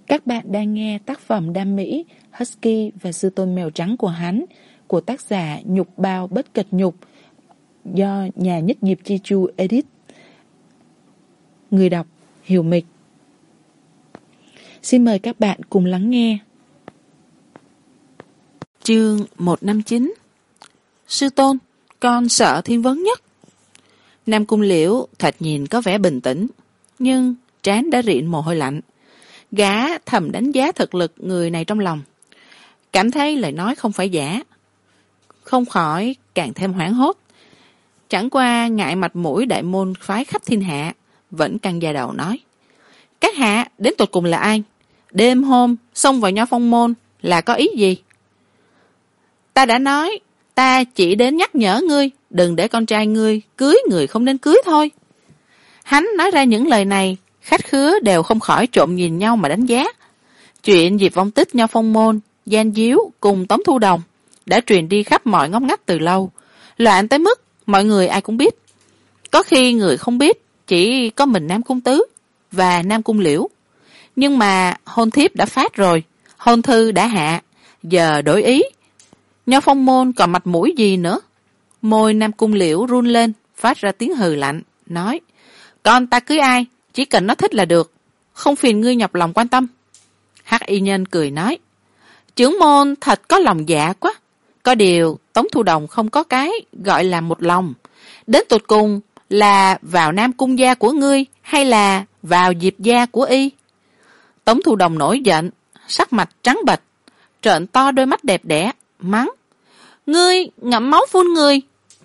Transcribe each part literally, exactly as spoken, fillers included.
Các bạn đang nghe tác phẩm đam mỹ Husky và sư tôn mèo trắng của hắn của tác giả Nhục Bao Bất Kịch Nhục do nhà nhất nghiệp Chi Chu edit. Người đọc Hiểu Mịch. Xin mời các bạn cùng lắng nghe. Chương một trăm năm mươi chín. Sư tôn, con sợ Thiên Vấn nhất. Nam Cung Liễu thoạt nhìn có vẻ bình tĩnh, nhưng trán đã rịn mồ hôi lạnh. Gã thầm đánh giá thực lực người này trong lòng, cảm thấy lời nói không phải giả, không khỏi càng thêm hoảng hốt. Chẳng qua ngại mặt mũi đại môn phái khắp thiên hạ, vẫn căng da đầu nói: các hạ đến tột cùng là ai? Đêm hôm xông vào Nho Phong môn là có ý gì? Ta đã nói, ta chỉ đến nhắc nhở ngươi đừng để con trai ngươi cưới người không nên cưới thôi. Hắn nói ra những lời này, khách khứa đều không khỏi trộm nhìn nhau mà đánh giá. Chuyện Diệp Vong Tích Nho Phong môn, Gian Díu cùng Tống Thu Đồng đã truyền đi khắp mọi ngóc ngách từ lâu, loạn tới mức mọi người ai cũng biết. Có khi người không biết chỉ có mình Nam Cung Tứ và Nam Cung Liễu. Nhưng mà hôn thiếp đã phát rồi, hôn thư đã hạ, giờ đổi ý, Nho Phong môn còn mặt mũi gì nữa? Môi Nam Cung Liễu run lên, phát ra tiếng hừ lạnh, nói: con ta cưới ai, chỉ cần nó thích là được, không phiền ngươi nhọc lòng quan tâm. Hắc y nhân cười nói: trưởng môn thật có lòng dạ quá. Có điều Tống Thu Đồng không có cái gọi là một lòng. Đến tột cùng là vào Nam Cung gia của ngươi hay là vào Diệp gia của y? Tống Thu Đồng nổi giận, sắc mặt trắng bệch, trợn to đôi mắt đẹp đẽ, mắng: ngươi ngậm máu phun người.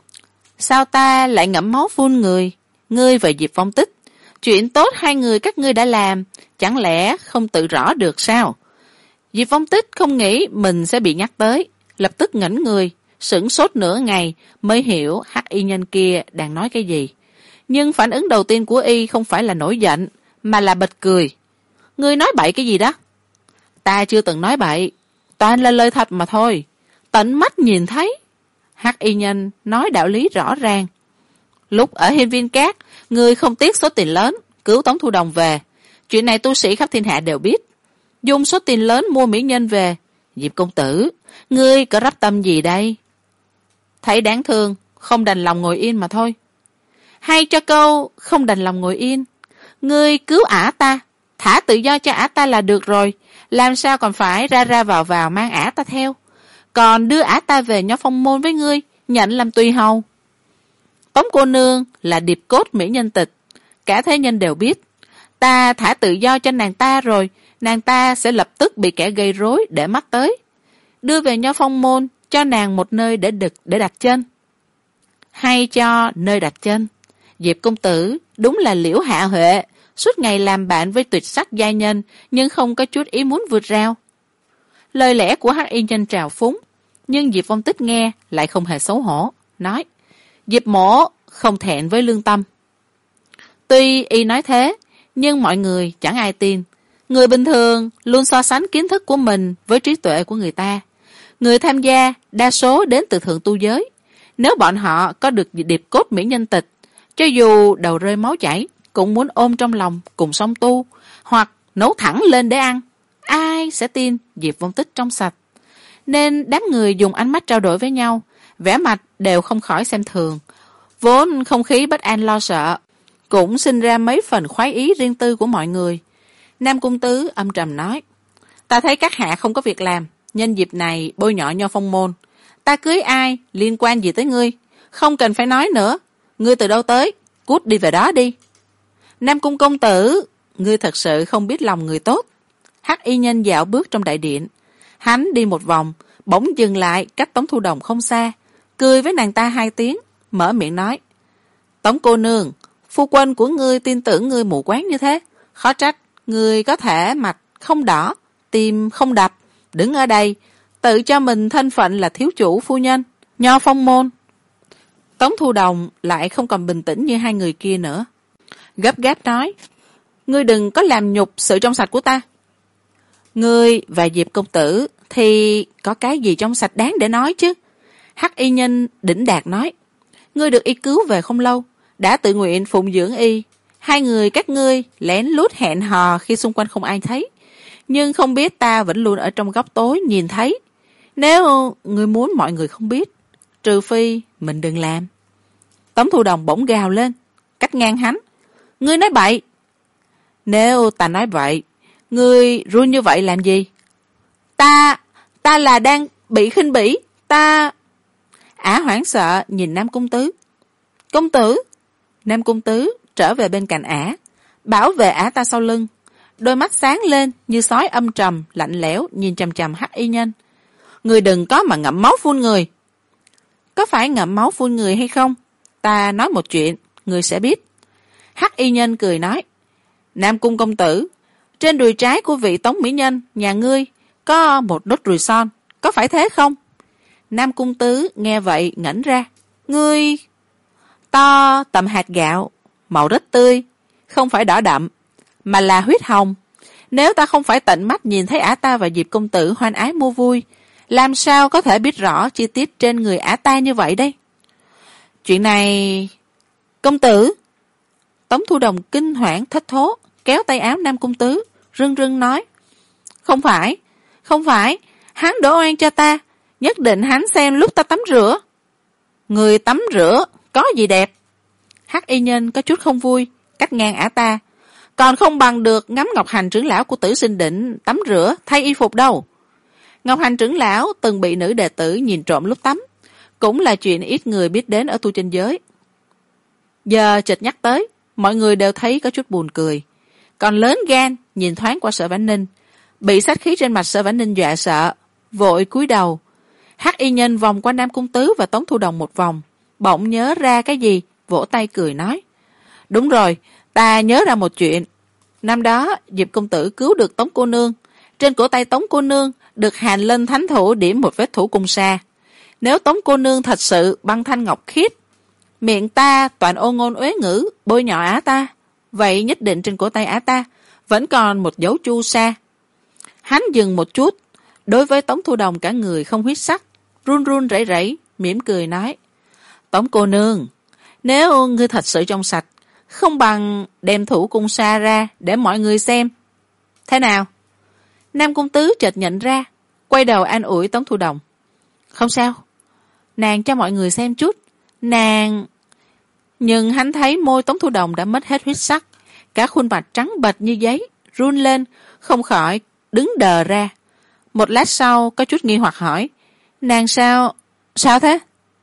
Sao ta lại ngậm máu phun người? Ngươi và Diệp Vong Tích, chuyện tốt hai người các ngươi đã làm, chẳng lẽ không tự rõ được sao? Diệp Vong Tích không nghĩ mình sẽ bị nhắc tới, lập tức ngẩn người, sửng sốt nửa ngày mới hiểu hắc y nhân kia đang nói cái gì. Nhưng phản ứng đầu tiên của y không phải là nổi giận, mà là bật cười. Ngươi nói bậy cái gì đó? Ta chưa từng nói bậy, toàn là lời thật mà thôi, tận mắt nhìn thấy. Hắc y nhân nói đạo lý rõ ràng. Lúc ở Hiên Viên Cát, ngươi không tiếc số tiền lớn cứu Tống Thu Đồng về, chuyện này tu sĩ khắp thiên hạ đều biết. Dùng số tiền lớn mua mỹ nhân về, Diệp công tử, ngươi có rắp tâm gì đây? Thấy đáng thương, không đành lòng ngồi yên mà thôi. Hay cho câu không đành lòng ngồi yên, ngươi cứu ả ta, thả tự do cho ả ta là được rồi, làm sao còn phải ra ra vào vào mang ả ta theo, còn đưa ả ta về Nho Phong môn với ngươi, nhận làm tùy hầu. Tống cô nương là điệp cốt mỹ nhân tịch, cả thế nhân đều biết. Ta thả tự do cho nàng ta rồi, nàng ta sẽ lập tức bị kẻ gây rối để mắt tới, đưa về Nho Phong môn, cho nàng một nơi để đực để đặt chân. Hay cho nơi đặt chân, Diệp công tử đúng là Liễu Hạ Huệ, suốt ngày làm bạn với tuyệt sắc giai nhân, nhưng không có chút ý muốn vượt rào. Lời lẽ của hắc y nhân trào phúng, nhưng Diệp Vong Tích nghe lại không hề xấu hổ, nói: Diệp mỗ không thẹn với lương tâm. Tuy y nói thế, nhưng mọi người chẳng ai tin. Người bình thường luôn so sánh kiến thức của mình với trí tuệ của người ta. Người tham gia đa số đến từ thượng tu giới. Nếu bọn họ có được điệp cốt mỹ nhân tịch, cho dù đầu rơi máu chảy, cũng muốn ôm trong lòng cùng song tu, hoặc nấu thẳng lên để ăn. Ai sẽ tin Diệp Vong Tích trong sạch? Nên đám người dùng ánh mắt trao đổi với nhau, vẻ mặt đều không khỏi xem thường. Vốn không khí bất an lo sợ, cũng sinh ra mấy phần khoái ý riêng tư của mọi người. Nam Cung Tứ âm trầm nói: ta thấy các hạ không có việc làm, nhân dịp này bôi nhọ Nho Phong môn. Ta cưới ai liên quan gì tới ngươi? Không cần phải nói nữa, ngươi từ đâu tới, cút đi về đó đi. Nam Cung công tử, ngươi thật sự không biết lòng người tốt. Hắc y nhân dạo bước trong đại điện, hắn đi một vòng, bỗng dừng lại cách Tống Thu Đồng không xa, cười với nàng ta hai tiếng, mở miệng nói: Tống cô nương, phu quân của ngươi tin tưởng ngươi mù quáng như thế, khó trách ngươi có thể mặt không đỏ, tim không đập, đứng ở đây tự cho mình thân phận là thiếu chủ phu nhân Nho Phong môn. Tống Thu Đồng lại không còn bình tĩnh như hai người kia nữa, gấp gáp nói: ngươi đừng có làm nhục sự trong sạch của ta. Ngươi và Diệp công tử thì có cái gì trong sạch đáng để nói chứ? Hắc y nhân đỉnh đạt nói: ngươi được y cứu về không lâu, đã tự nguyện phụng dưỡng y. Hai người các ngươi lén lút hẹn hò khi xung quanh không ai thấy, nhưng không biết ta vẫn luôn ở trong góc tối nhìn thấy. Nếu ngươi muốn mọi người không biết, trừ phi mình đừng làm. Tống Thu Đồng bỗng gào lên, cắt ngang hắn. Ngươi nói bậy. Nếu ta nói vậy, ngươi run như vậy làm gì? Ta, ta là đang bị khinh bỉ, ta... Ả hoảng sợ nhìn Nam Cung Tứ. Công tử! Nam Cung Tứ trở về bên cạnh Ả, bảo vệ Ả ta sau lưng. Đôi mắt sáng lên như sói âm trầm, lạnh lẽo nhìn chằm chằm Hắc Y Nhân. Người đừng có mà ngậm máu phun người. Có phải ngậm máu phun người hay không? Ta nói một chuyện, người sẽ biết. Hắc Y Nhân cười nói. Nam Cung công tử, trên đùi trái của vị Tống mỹ nhân, nhà ngươi, có một nốt ruồi son, có phải thế không? Nam Cung Tứ nghe vậy ngẩn ra. Ngươi... To tầm hạt gạo, màu rất tươi, không phải đỏ đậm, mà là huyết hồng. Nếu ta không phải tận mắt nhìn thấy ả ta và Diệp công tử hoan ái mua vui, làm sao có thể biết rõ chi tiết trên người ả ta như vậy đây? Chuyện này... Công tử! Tống Thu Đồng kinh hoảng thất thố, kéo tay áo Nam Cung Tứ, rưng rưng nói. Không phải, không phải, hắn đổ oan cho ta, nhất định hắn xem lúc ta tắm rửa. Người tắm rửa, có gì đẹp? Hắc Y Nhân có chút không vui, cắt ngang ả ta. Còn không bằng được ngắm Ngọc Hành trưởng lão của Tử Sinh Định tắm rửa, thay y phục đâu. Ngọc Hành trưởng lão từng bị nữ đệ tử nhìn trộm lúc tắm, cũng là chuyện ít người biết đến ở tu chân giới. Giờ chợt nhắc tới, mọi người đều thấy có chút buồn cười. Còn lớn gan nhìn thoáng qua Sở Vãn Ninh, bị sát khí trên mặt Sở Vãn Ninh dọa sợ, vội cúi đầu. Hắc Y Nhân vòng qua Nam Cung Tứ và Tống Thu Đồng một vòng, bỗng nhớ ra cái gì, vỗ tay cười nói. Đúng rồi, ta nhớ ra một chuyện. Năm đó Diệp công tử cứu được Tống cô nương, trên cổ tay Tống cô nương được Hàn Linh thánh thủ điểm một vết thủ cung sa. Nếu Tống cô nương thật sự băng thanh ngọc khiết, miệng ta toàn ô ngôn uế ngữ bôi nhọ ả ta, vậy nhất định trên cổ tay ả ta vẫn còn một dấu chu sa. Hắn dừng một chút, đối với Tống Thu Đồng cả người không huyết sắc, run run rẩy rẩy, mỉm cười nói. Tống cô nương, nếu ngươi thật sự trong sạch, không bằng đem thủ cung sa ra để mọi người xem. Thế nào? Nam Cung Tứ chợt nhận ra, quay đầu an ủi Tống Thu Đồng. Không sao, nàng cho mọi người xem chút, nàng... Nhưng hắn thấy môi Tống Thu Đồng đã mất hết huyết sắc, cả khuôn mặt trắng bệch như giấy, run lên, không khỏi đứng đờ ra. Một lát sau có chút nghi hoặc hỏi, nàng sao, sao thế?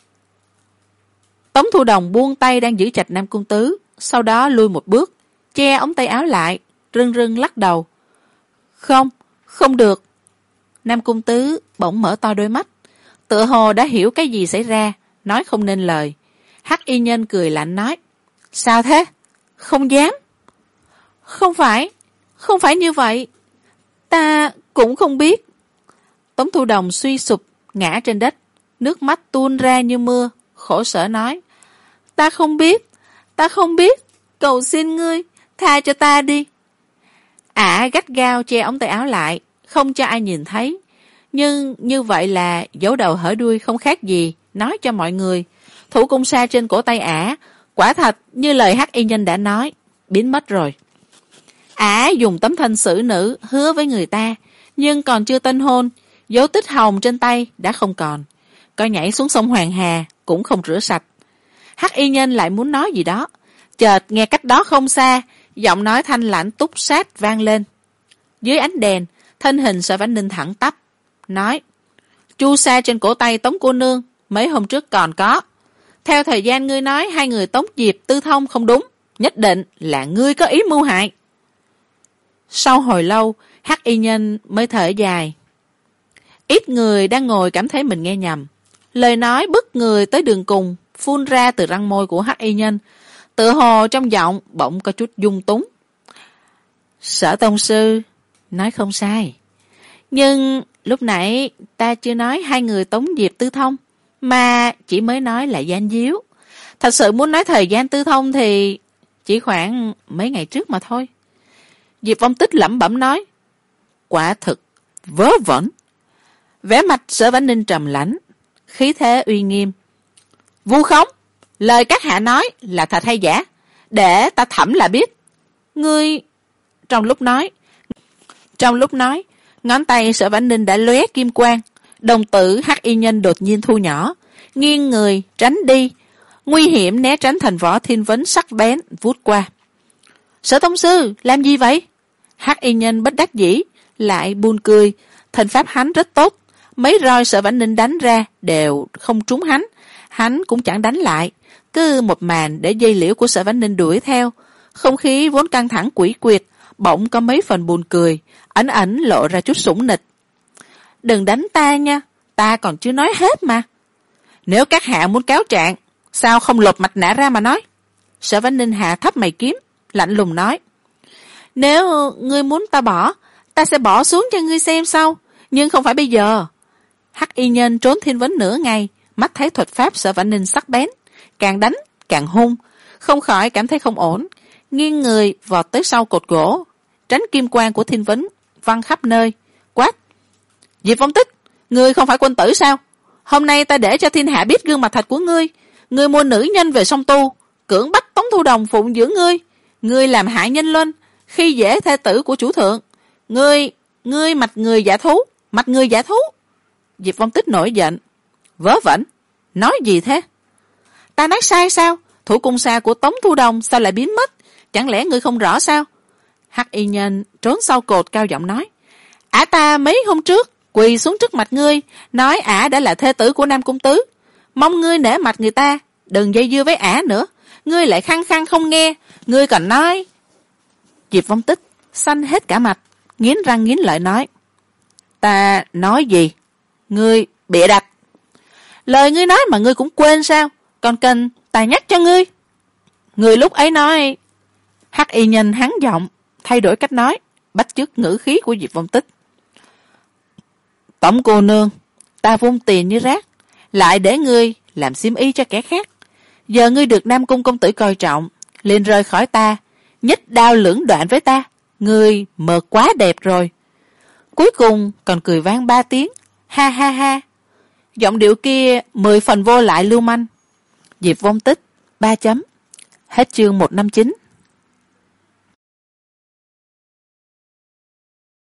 Tống Thu Đồng buông tay đang giữ chặt Nam Cung Tứ, sau đó lui một bước, che ống tay áo lại, rưng rưng lắc đầu. Không, không được. Nam Cung Tứ bỗng mở to đôi mắt, tựa hồ đã hiểu cái gì xảy ra, nói không nên lời. Hắc Y Nhân cười lạnh nói, sao thế? Không dám. Không phải, không phải như vậy. Ta cũng không biết. Tống Thu Đồng suy sụp, ngã trên đất, nước mắt tuôn ra như mưa, khổ sở nói, ta không biết, ta không biết, cầu xin ngươi, tha cho ta đi. Ả gắt gao che ống tay áo lại, không cho ai nhìn thấy, nhưng như vậy là giấu đầu hở đuôi không khác gì, nói cho mọi người. Thủ cung sa trên cổ tay ả, quả thật như lời Hắc Y Nhân đã nói, biến mất rồi. Ả dùng tấm thân xử nữ hứa với người ta, nhưng còn chưa tân hôn, dấu tích hồng trên tay đã không còn. Có nhảy xuống sông Hoàng Hà cũng không rửa sạch. Hắc Y Nhân lại muốn nói gì đó, chợt nghe cách đó không xa, giọng nói thanh lãnh túc sát vang lên. Dưới ánh đèn, thân hình Sở Vãn Ninh thẳng tắp, nói, chu sa trên cổ tay Tống cô nương, mấy hôm trước còn có. Theo thời gian ngươi nói hai người Tống Diệp tư thông không đúng, nhất định là ngươi có ý mưu hại. Sau hồi lâu, Hắc Y Nhân mới thở dài. Ít người đang ngồi cảm thấy mình nghe nhầm. Lời nói bức người tới đường cùng, phun ra từ răng môi của Hắc Y Nhân, tự hồ trong giọng bỗng có chút dung túng. Sở tông sư nói không sai, nhưng lúc nãy ta chưa nói hai người Tống Diệp tư thông, mà chỉ mới nói là gian díu. Thật sự muốn nói thời gian tư thông thì chỉ khoảng mấy ngày trước mà thôi. Diệp Vong Tích lẩm bẩm nói, quả thực vớ vẩn. Vẻ mặt Sở Vãn Ninh trầm lãnh, khí thế uy nghiêm. Vu khống, lời các hạ nói là thật hay giả, để ta thẩm là biết. Ngươi... Trong lúc nói, Trong lúc nói, ngón tay Sở Vãn Ninh đã lóe kim quang, đồng tử hắc y nhân đột nhiên thu nhỏ, nghiêng người tránh đi, nguy hiểm né tránh thành võ thiên vấn sắc bén vút qua. Sở tông sư làm gì vậy? Hắc y nhân bất đắc dĩ lại buồn cười, thần pháp hắn rất tốt, mấy roi Sở Vãn Ninh đánh ra đều không trúng hắn, hắn cũng chẳng đánh lại, cứ một màn để dây liễu của Sở Vãn Ninh đuổi theo. Không khí vốn căng thẳng quỷ quyệt bỗng có mấy phần buồn cười, ẩn ẩn lộ ra chút sủng nịch. Đừng đánh ta nha, ta còn chưa nói hết mà. Nếu các hạ muốn cáo trạng, sao không lột mặt nạ ra mà nói? Sở Vãn Ninh hạ thấp mày kiếm, lạnh lùng nói. Nếu ngươi muốn ta bỏ, ta sẽ bỏ xuống cho ngươi xem sau, nhưng không phải bây giờ. Hắc y nhân trốn thiên vấn nửa ngày, mắt thấy thuật pháp Sở Vãn Ninh sắc bén, càng đánh càng hung, không khỏi cảm thấy không ổn, nghiêng người vọt tới sau cột gỗ, tránh kim quang của thiên vấn văng khắp nơi, quát. Diệp Vong Tích, ngươi không phải quân tử sao? Hôm nay ta để cho thiên hạ biết gương mặt thật của ngươi. Ngươi mua nữ nhân về song tu, cưỡng bắt Tống Thu Đồng phụng dưỡng ngươi. Ngươi làm hại nhân luân, khi dễ thê tử của chủ thượng. Ngươi, ngươi mặt người giả thú, mặt người giả thú. Diệp Vong Tích nổi giận. Vớ vẩn, nói gì thế? Ta nói sai sao? Thủ cung xa của Tống Thu Đồng sao lại biến mất? Chẳng lẽ ngươi không rõ sao? Hắc y nhân trốn sau cột cao giọng nói. Ả ta mấy hôm trước quỳ xuống trước mặt ngươi, nói ả đã là thê tử của Nam Cung Tứ, mong ngươi nể mặt người ta, đừng dây dưa với ả nữa. Ngươi lại khăng khăng không nghe, ngươi còn nói. Diệp Vong Tích xanh hết cả mặt, nghiến răng nghiến lợi nói. Ta nói gì? Ngươi bịa đặt. Lời ngươi nói mà ngươi cũng quên sao? Còn cần ta nhắc cho ngươi? Ngươi lúc ấy nói. Hắc y nhân hắn giọng, thay đổi cách nói, bắt chước ngữ khí của Diệp Vong Tích. Tổng cô nương, ta vung tiền như rác, lại để ngươi làm xiêm y cho kẻ khác. Giờ ngươi được Nam Cung công tử coi trọng, liền rời khỏi ta, nhích đao lưỡng đoạn với ta. Ngươi mờ quá đẹp rồi. Cuối cùng còn cười vang ba tiếng, ha ha ha. Giọng điệu kia mười phần vô lại lưu manh. Diệp Vong Tích, ba chấm. Hết chương một trăm năm mươi chín.